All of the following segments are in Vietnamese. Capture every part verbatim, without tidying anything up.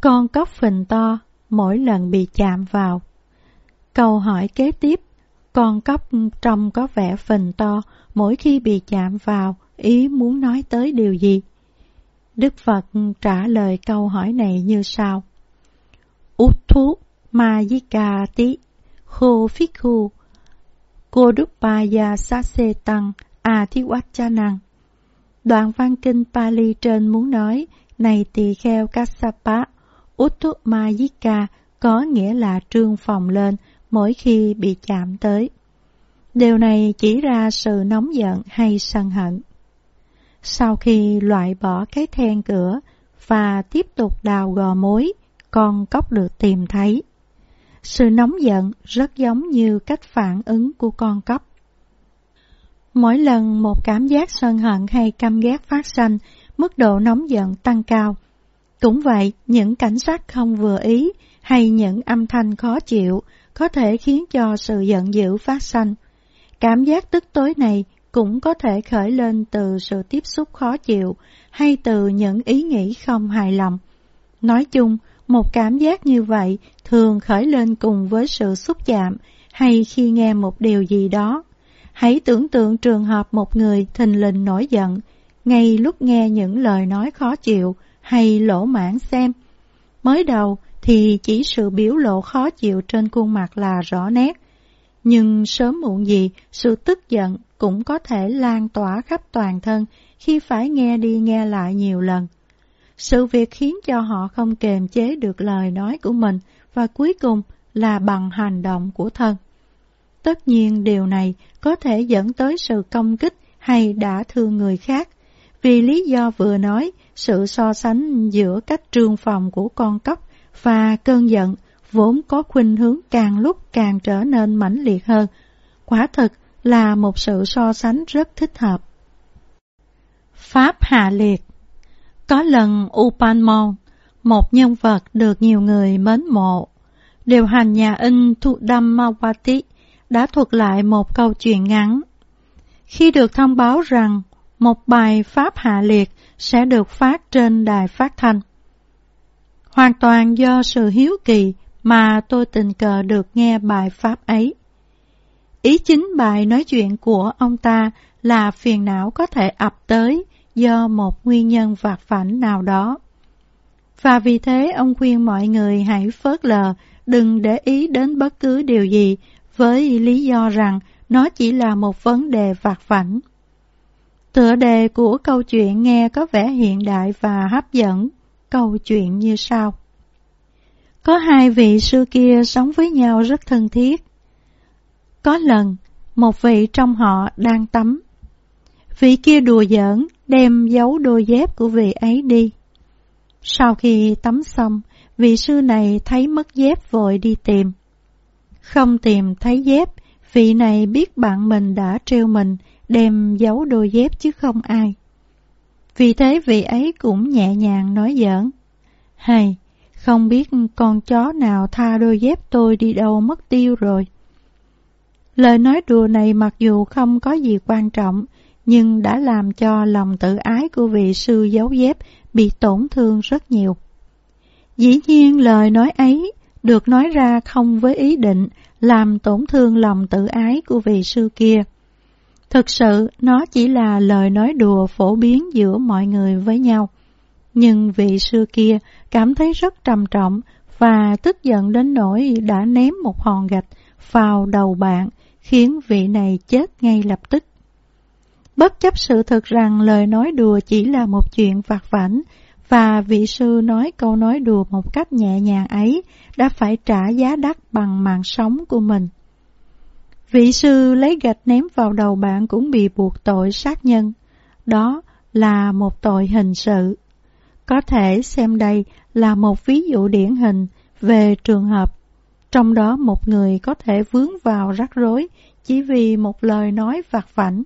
Con cóc phình to mỗi lần bị chạm vào. Câu hỏi kế tiếp, con cóc trông có vẻ phình to mỗi khi bị chạm vào, ý muốn nói tới điều gì? Đức Phật trả lời câu hỏi này như sau. Utthu Mayikati Ho Phikhu Kodupaya Sasetang Athiwachanang. Đoạn văn kinh Pali trên muốn nói, này tỳ kheo Kassapa, Utthu Mayika có nghĩa là trương phồng lên mỗi khi bị chạm tới. Điều này chỉ ra sự nóng giận hay sân hận. Sau khi loại bỏ cái then cửa và tiếp tục đào gò mối, con cóc được tìm thấy. Sự nóng giận rất giống như cách phản ứng của con cóc. Mỗi lần một cảm giác sân hận hay căm ghét phát sinh, mức độ nóng giận tăng cao. Cũng vậy, những cảnh sát không vừa ý hay những âm thanh khó chịu có thể khiến cho sự giận dữ phát sinh. Cảm giác tức tối này cũng có thể khởi lên từ sự tiếp xúc khó chịu hay từ những ý nghĩ không hài lòng. Nói chung, một cảm giác như vậy thường khởi lên cùng với sự xúc chạm hay khi nghe một điều gì đó. Hãy tưởng tượng trường hợp một người thình lình nổi giận ngay lúc nghe những lời nói khó chịu hay lỗ mãng xem. Mới đầu thì chỉ sự biểu lộ khó chịu trên khuôn mặt là rõ nét, nhưng sớm muộn gì sự tức giận cũng có thể lan tỏa khắp toàn thân khi phải nghe đi nghe lại nhiều lần. Sự việc khiến cho họ không kềm chế được lời nói của mình và cuối cùng là bằng hành động của thân. Tất nhiên điều này có thể dẫn tới sự công kích hay đả thương người khác. Vì lý do vừa nói, sự so sánh giữa cách trương phồng của con cóc và cơn giận vốn có khuynh hướng càng lúc càng trở nên mãnh liệt hơn. Quả thực là một sự so sánh rất thích hợp. Pháp hạ liệt. Có lần Upanmon, một nhân vật được nhiều người mến mộ, điều hành nhà in Thudammawati, đã thuật lại một câu chuyện ngắn. Khi được thông báo rằng một bài Pháp hạ liệt sẽ được phát trên đài phát thanh, hoàn toàn do sự hiếu kỳ mà tôi tình cờ được nghe bài Pháp ấy. Ý chính bài nói chuyện của ông ta là phiền não có thể ập tới do một nguyên nhân vặt vãnh nào đó. Và vì thế ông khuyên mọi người hãy phớt lờ, đừng để ý đến bất cứ điều gì với lý do rằng nó chỉ là một vấn đề vặt vãnh. Tựa đề của câu chuyện nghe có vẻ hiện đại và hấp dẫn. Câu chuyện như sau. Có hai vị xưa kia sống với nhau rất thân thiết. Có lần, một vị trong họ đang tắm. Vị kia đùa giỡn, đem giấu đôi dép của vị ấy đi. Sau khi tắm xong, vị sư này thấy mất dép vội đi tìm. Không tìm thấy dép, vị này biết bạn mình đã trêu mình, đem giấu đôi dép chứ không ai. Vì thế vị ấy cũng nhẹ nhàng nói giỡn. Hay, không biết con chó nào tha đôi dép tôi đi đâu mất tiêu rồi. Lời nói đùa này mặc dù không có gì quan trọng, nhưng đã làm cho lòng tự ái của vị sư giấu dép bị tổn thương rất nhiều. Dĩ nhiên lời nói ấy được nói ra không với ý định làm tổn thương lòng tự ái của vị sư kia. Thực sự nó chỉ là lời nói đùa phổ biến giữa mọi người với nhau. Nhưng vị sư kia cảm thấy rất trầm trọng và tức giận đến nỗi đã ném một hòn gạch vào đầu bạn, khiến vị này chết ngay lập tức. Bất chấp sự thật rằng lời nói đùa chỉ là một chuyện vặt vãnh, và vị sư nói câu nói đùa một cách nhẹ nhàng ấy đã phải trả giá đắt bằng mạng sống của mình. Vị sư lấy gạch ném vào đầu bạn cũng bị buộc tội sát nhân. Đó là một tội hình sự. Có thể xem đây là một ví dụ điển hình về trường hợp trong đó một người có thể vướng vào rắc rối chỉ vì một lời nói vặt vãnh.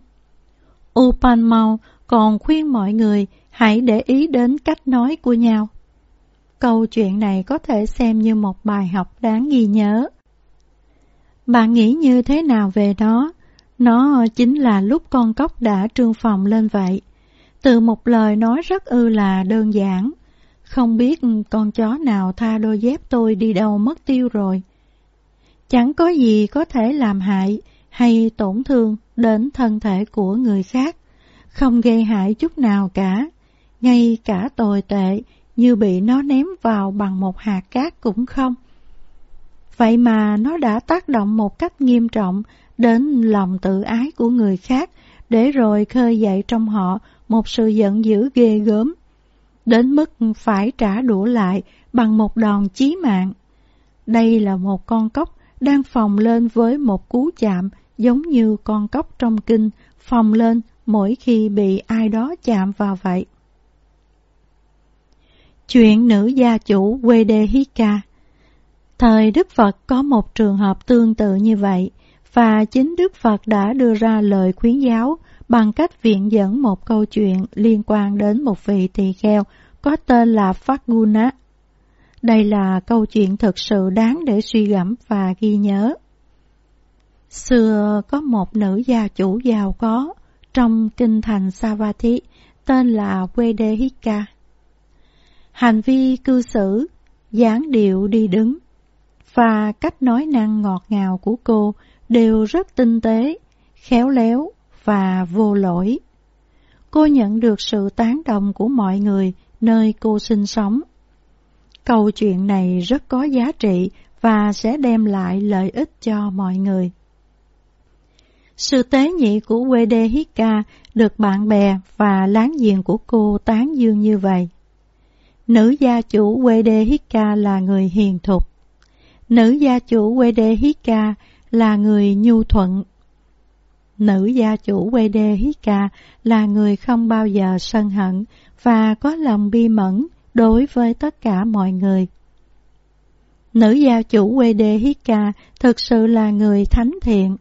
Upanmau còn khuyên mọi người hãy để ý đến cách nói của nhau. Câu chuyện này có thể xem như một bài học đáng ghi nhớ. Bạn nghĩ như thế nào về nó? Nó chính là lúc con cóc đã trương phồng lên vậy. Từ một lời nói rất ư là đơn giản, Không biết con chó nào tha đôi dép tôi đi đâu mất tiêu rồi. Chẳng có gì có thể làm hại hay tổn thương đến thân thể của người khác, không gây hại chút nào cả, ngay cả tồi tệ như bị nó ném vào bằng một hạt cát cũng không. Vậy mà nó đã tác động một cách nghiêm trọng đến lòng tự ái của người khác, để rồi khơi dậy trong họ một sự giận dữ ghê gớm, đến mức phải trả đũa lại bằng một đòn chí mạng. Đây là một con cóc đang phồng lên với một cú chạm giống như con cóc trong kinh phồng lên mỗi khi bị ai đó chạm vào vậy. Chuyện nữ gia chủ Vedehika. Thời Đức Phật có một trường hợp tương tự như vậy, và chính Đức Phật đã đưa ra lời khuyến giáo bằng cách viện dẫn một câu chuyện liên quan đến một vị tỳ kheo có tên là Phaguna. Đây là câu chuyện thực sự đáng để suy gẫm và ghi nhớ. Xưa có một nữ gia chủ giàu có trong kinh thành Savatthi tên là Vedehika. Hành vi cư xử, dáng điệu đi đứng và cách nói năng ngọt ngào của cô đều rất tinh tế, khéo léo và vô lỗi. Cô nhận được sự tán đồng của mọi người nơi cô sinh sống. Câu chuyện này rất có giá trị và sẽ đem lại lợi ích cho mọi người. Sự tế nhị của Vedehika được bạn bè và láng giềng của cô tán dương như vậy. Nữ gia chủ Vedehika là người hiền thục. Nữ gia chủ Vedehika là người nhu thuận. Nữ gia chủ Vedehika là người không bao giờ sân hận và có lòng bi mẫn đối với tất cả mọi người. Nữ gia chủ Vedehika thực sự là người thánh thiện.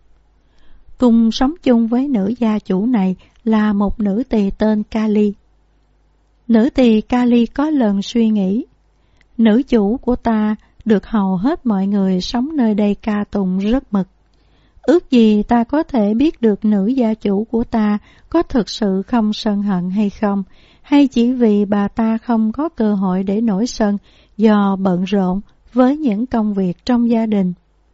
Cùng sống chung với nữ gia chủ này là một nữ tỳ tên Kali. Nữ tỳ Kali có lần suy nghĩ, nữ chủ của ta được hầu hết mọi người sống nơi đây ca tụng rất mực. Ước gì ta có thể biết được nữ gia chủ của ta có thực sự không sân hận hay không, hay chỉ vì bà ta không có cơ hội để nổi sân do bận rộn với những công việc trong gia đình.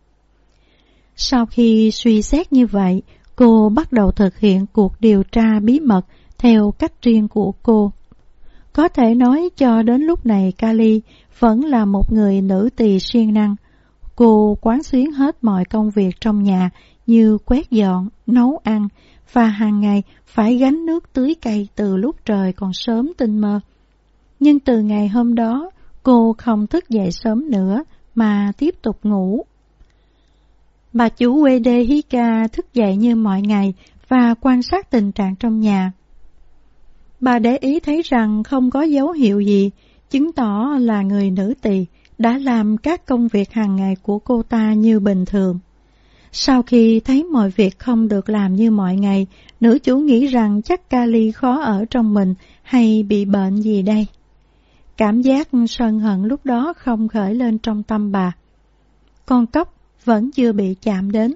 Sau khi suy xét như vậy, cô bắt đầu thực hiện cuộc điều tra bí mật theo cách riêng của cô. Có thể nói cho đến lúc này Kali vẫn là một người nữ tỳ siêng năng. Cô quán xuyến hết mọi công việc trong nhà như quét dọn, nấu ăn và hàng ngày phải gánh nước tưới cây từ lúc trời còn sớm tinh mơ. Nhưng từ ngày hôm đó, cô không thức dậy sớm nữa mà tiếp tục ngủ. Bà chủ Vedehika thức dậy như mọi ngày và quan sát tình trạng trong nhà. Bà để ý thấy rằng không có dấu hiệu gì chứng tỏ là người nữ tỳ đã làm các công việc hàng ngày của cô ta như bình thường. Sau khi thấy mọi việc không được làm như mọi ngày, nữ chủ nghĩ rằng chắc Kali khó ở trong mình hay bị bệnh gì đây. Cảm giác sân hận lúc đó không khởi lên trong tâm bà. Con cóc vẫn chưa bị chạm đến.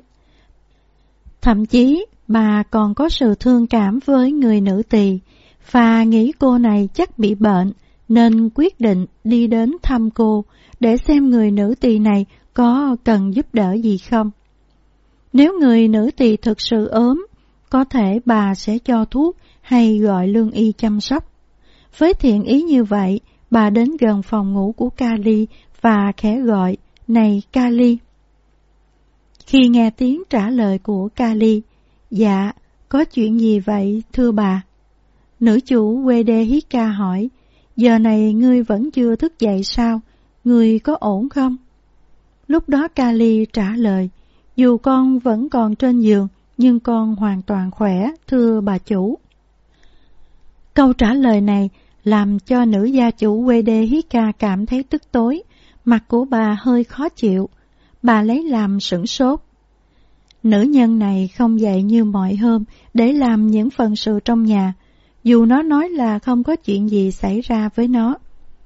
Thậm chí bà còn có sự thương cảm với người nữ tỳ và nghĩ cô này chắc bị bệnh, nên quyết định đi đến thăm cô để xem người nữ tỳ này có cần giúp đỡ gì không. Nếu người nữ tỳ thực sự ốm, có thể bà sẽ cho thuốc hay gọi lương y chăm sóc. Với thiện ý như vậy, bà đến gần phòng ngủ của Kali và khẽ gọi, "Này Kali." Khi nghe tiếng trả lời của Kali, "Dạ, có chuyện gì vậy thưa bà?" Nữ chủ Vedehika hỏi, "Giờ này ngươi vẫn chưa thức dậy sao? Ngươi có ổn không?" Lúc đó Kali trả lời, "Dù con vẫn còn trên giường, nhưng con hoàn toàn khỏe, thưa bà chủ." Câu trả lời này làm cho nữ gia chủ Vedehika cảm thấy tức tối, mặt của bà hơi khó chịu. Bà lấy làm sửng sốt. Nữ nhân này không dậy như mọi hôm để làm những phần sự trong nhà, dù nó nói là không có chuyện gì xảy ra với nó.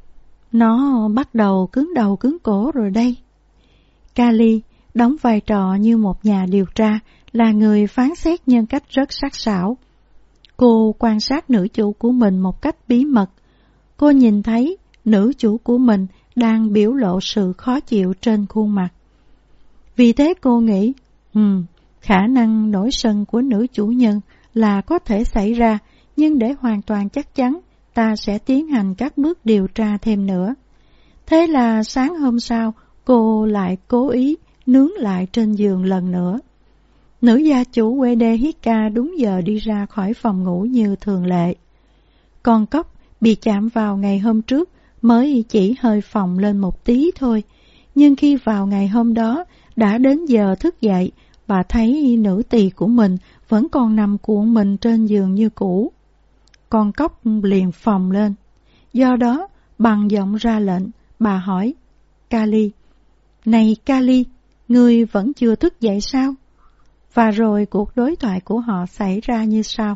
Nó bắt đầu cứng đầu cứng cổ rồi đây. Kali đóng vai trò như một nhà điều tra, là người phán xét nhân cách rất sắc sảo. Cô quan sát nữ chủ của mình một cách bí mật. Cô nhìn thấy nữ chủ của mình đang biểu lộ sự khó chịu trên khuôn mặt. Vì thế cô nghĩ, ừ, khả năng nổi sân của nữ chủ nhân là có thể xảy ra, nhưng để hoàn toàn chắc chắn, ta sẽ tiến hành các bước điều tra thêm nữa. Thế là sáng hôm sau, cô lại cố ý nướng lại trên giường lần nữa. Nữ gia chủ Ueda Hika đúng giờ đi ra khỏi phòng ngủ như thường lệ. Con cóc bị chạm vào ngày hôm trước mới chỉ hơi phồng lên một tí thôi, nhưng khi vào ngày hôm đó đã đến giờ thức dậy, bà thấy nữ tỳ của mình vẫn còn nằm cuộn mình trên giường như cũ. Con cóc liền phồng lên. Do đó, bằng giọng ra lệnh, bà hỏi, Kali, này Kali, ngươi vẫn chưa thức dậy sao? Và rồi cuộc đối thoại của họ xảy ra như sau.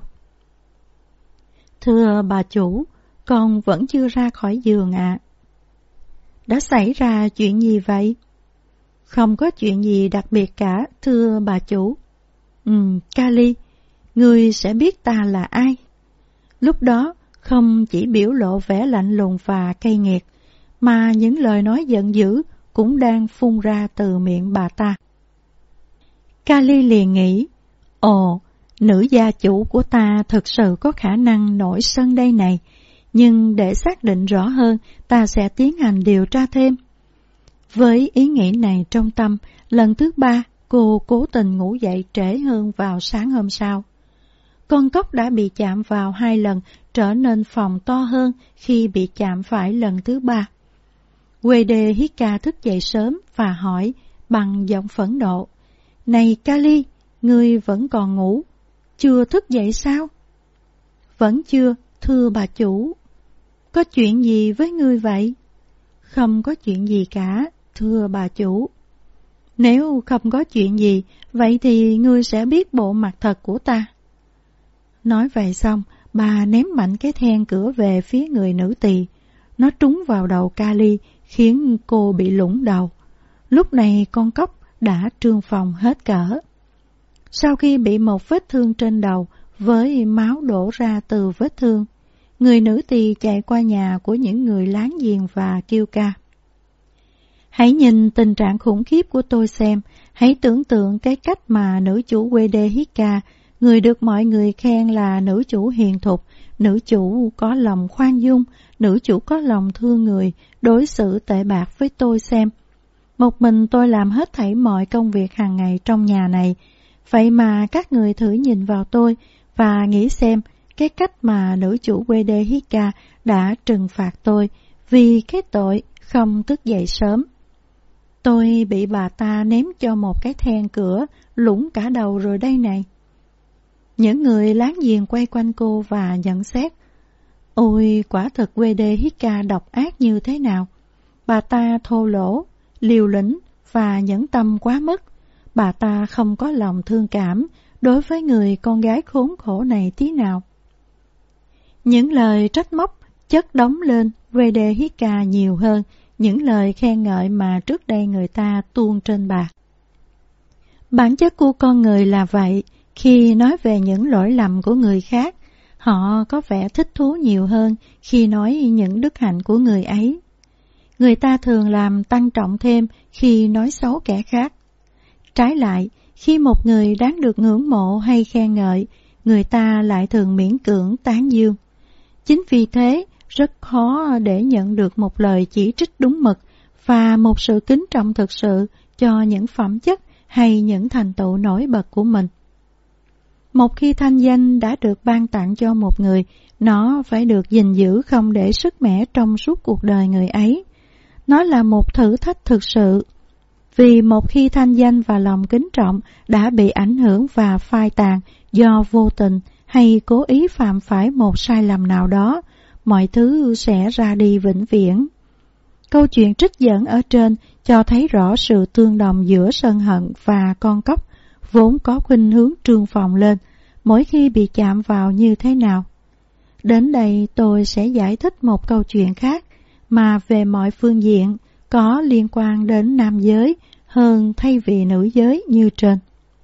Thưa bà chủ, con vẫn chưa ra khỏi giường ạ. À. Đã xảy ra chuyện gì vậy? Không có chuyện gì đặc biệt cả, thưa bà chủ. Ừ, Kali, ngươi sẽ biết ta là ai. Lúc đó, không chỉ biểu lộ vẻ lạnh lùng và cay nghiệt, mà những lời nói giận dữ cũng đang phun ra từ miệng bà ta. Kali liền nghĩ, ồ, nữ gia chủ của ta thực sự có khả năng nổi sân đây này, nhưng để xác định rõ hơn, ta sẽ tiến hành điều tra thêm. Với ý nghĩ này trong tâm, lần thứ ba, cô cố tình ngủ dậy trễ hơn vào sáng hôm sau. Con cóc đã bị chạm vào hai lần, trở nên phồng to hơn khi bị chạm phải lần thứ ba. Ueda Hika thức dậy sớm và hỏi bằng giọng phẫn nộ, này Kali, ngươi vẫn còn ngủ, chưa thức dậy sao? Vẫn chưa, thưa bà chủ. Có chuyện gì với ngươi vậy? Không có chuyện gì cả, thưa bà chủ. Nếu không có chuyện gì, vậy thì ngươi sẽ biết bộ mặt thật của ta. Nói vậy xong, bà ném mạnh cái then cửa về phía người nữ tỳ. Nó trúng vào đầu Kali, khiến cô bị lủng đầu. Lúc này con cóc đã trương phồng hết cỡ. Sau khi bị một vết thương trên đầu, với máu đổ ra từ vết thương, người nữ tỳ chạy qua nhà của những người láng giềng và kêu ca. Hãy nhìn tình trạng khủng khiếp của tôi xem, hãy tưởng tượng cái cách mà nữ chủ Ueda Hika, người được mọi người khen là nữ chủ hiền thục, nữ chủ có lòng khoan dung, nữ chủ có lòng thương người, đối xử tệ bạc với tôi xem. Một mình tôi làm hết thảy mọi công việc hàng ngày trong nhà này, vậy mà các người thử nhìn vào tôi và nghĩ xem cái cách mà nữ chủ Ueda Hika đã trừng phạt tôi vì cái tội không thức dậy sớm. Tôi bị bà ta ném cho một cái then cửa, lủng cả đầu rồi đây này. Những người láng giềng quay quanh cô và nhận xét. Ôi, quả thật Ueda Hika độc ác như thế nào. Bà ta thô lỗ, liều lĩnh và nhẫn tâm quá mức. Bà ta không có lòng thương cảm đối với người con gái khốn khổ này tí nào. Những lời trách móc chất đóng lên Ueda Hika nhiều hơn những lời khen ngợi mà trước đây người ta tuôn trên bà. Bản chất của con người là vậy, khi nói về những lỗi lầm của người khác, họ có vẻ thích thú nhiều hơn khi nói những đức hạnh của người ấy. Người ta thường làm tăng trọng thêm khi nói xấu kẻ khác. Trái lại, khi một người đáng được ngưỡng mộ hay khen ngợi, người ta lại thường miễn cưỡng tán dương. Chính vì thế, rất khó để nhận được một lời chỉ trích đúng mực và một sự kính trọng thực sự cho những phẩm chất hay những thành tựu nổi bật của mình. Một khi thanh danh đã được ban tặng cho một người, nó phải được gìn giữ không để sứt mẻ trong suốt cuộc đời người ấy. Nó là một thử thách thực sự. Vì một khi thanh danh và lòng kính trọng đã bị ảnh hưởng và phai tàn do vô tình hay cố ý phạm phải một sai lầm nào đó, mọi thứ sẽ ra đi vĩnh viễn. Câu chuyện trích dẫn ở trên cho thấy rõ sự tương đồng giữa sân hận và con cóc, vốn có khuynh hướng trương phồng lên mỗi khi bị chạm vào như thế nào. Đến đây tôi sẽ giải thích một câu chuyện khác mà về mọi phương diện có liên quan đến nam giới hơn thay vì nữ giới như trên.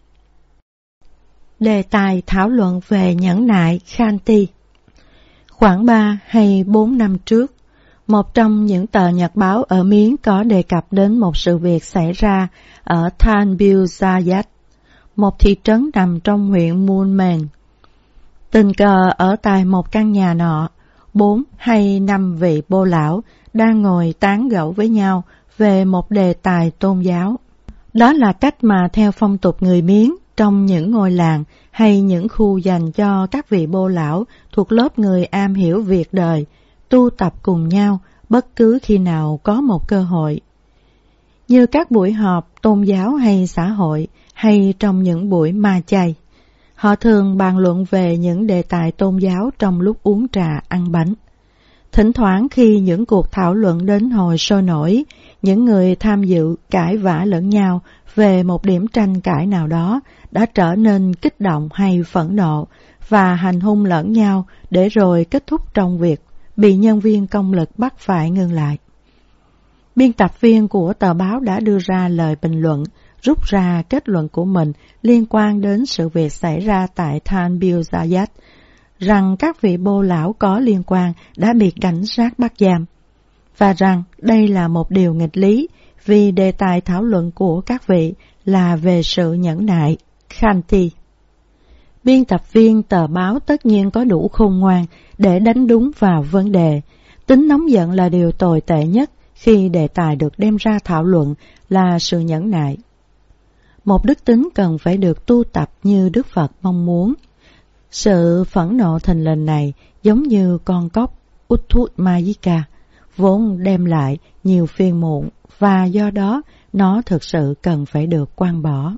Đề tài thảo luận về nhẫn nại Khanti. Khoảng ba hay bốn năm trước, Một trong những tờ nhật báo ở Miến có đề cập đến một sự việc xảy ra ở Thanbyuzayat, một thị trấn nằm trong huyện Moulmein. Tình cờ ở tại một căn nhà nọ, bốn hay năm vị bô lão đang ngồi tán gẫu với nhau về một đề tài tôn giáo. Đó là cách mà theo phong tục người Miến, trong những ngôi làng hay những khu dành cho các vị bô lão thuộc lớp người am hiểu việc đời, tu tập cùng nhau bất cứ khi nào có một cơ hội. Như các buổi họp tôn giáo hay xã hội, hay trong những buổi ma chay, họ thường bàn luận về những đề tài tôn giáo trong lúc uống trà ăn bánh. Thỉnh thoảng khi những cuộc thảo luận đến hồi sôi nổi, những người tham dự cãi vã lẫn nhau về một điểm tranh cãi nào đó đã trở nên kích động hay phẫn nộ và hành hung lẫn nhau để rồi kết thúc trong việc bị nhân viên công lực bắt phải ngừng lại. Biên tập viên của tờ báo đã đưa ra lời bình luận, rút ra kết luận của mình liên quan đến sự việc xảy ra tại Thanbyuzayat, rằng các vị bô lão có liên quan đã bị cảnh sát bắt giam, và rằng đây là một điều nghịch lý vì đề tài thảo luận của các vị là về sự nhẫn nại, Khanti. Biên tập viên tờ báo tất nhiên có đủ khôn ngoan để đánh đúng vào vấn đề. Tính nóng giận là điều tồi tệ nhất khi đề tài được đem ra thảo luận là sự nhẫn nại. Một đức tính cần phải được tu tập như Đức Phật mong muốn. Sự phẫn nộ thình lình này giống như con cóc Utthumayika, vốn đem lại nhiều phiền muộn và do đó nó thực sự cần phải được quăng bỏ.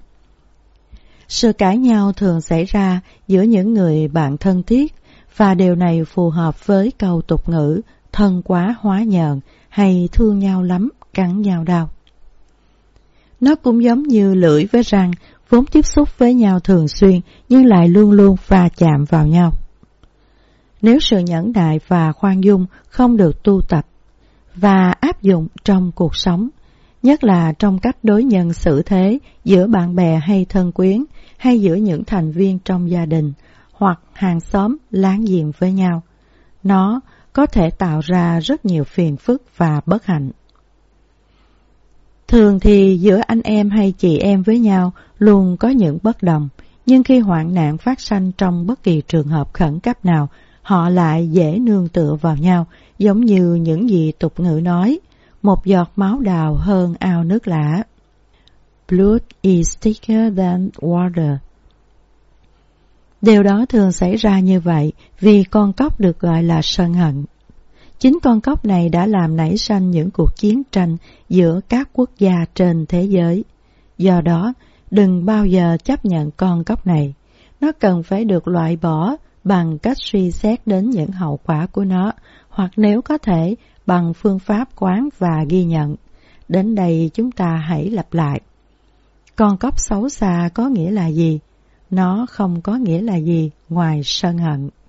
Sự cãi nhau thường xảy ra giữa những người bạn thân thiết, và điều này phù hợp với câu tục ngữ thân quá hóa nhờn hay thương nhau lắm cắn nhau đau. Nó cũng giống như lưỡi với răng, vốn tiếp xúc với nhau thường xuyên nhưng lại luôn luôn va chạm vào nhau. Nếu sự nhẫn nại và khoan dung không được tu tập và áp dụng trong cuộc sống, nhất là trong cách đối nhân xử thế giữa bạn bè hay thân quyến, hay giữa những thành viên trong gia đình hoặc hàng xóm láng giềng với nhau, nó có thể tạo ra rất nhiều phiền phức và bất hạnh. Thường thì giữa anh em hay chị em với nhau luôn có những bất đồng, nhưng khi hoạn nạn phát sanh trong bất kỳ trường hợp khẩn cấp nào, họ lại dễ nương tựa vào nhau, giống như những gì tục ngữ nói, một giọt máu đào hơn ao nước lã. Blood is thicker than water. Điều đó thường xảy ra như vậy vì con cóc được gọi là sân hận. Chính con cóc này đã làm nảy sinh những cuộc chiến tranh giữa các quốc gia trên thế giới. Do đó, đừng bao giờ chấp nhận con cóc này. Nó cần phải được loại bỏ bằng cách suy xét đến những hậu quả của nó, hoặc nếu có thể bằng phương pháp quán và ghi nhận. Đến đây chúng ta hãy lặp lại. Con cóc xấu xa có nghĩa là gì? Nó không có nghĩa là gì ngoài sân hận.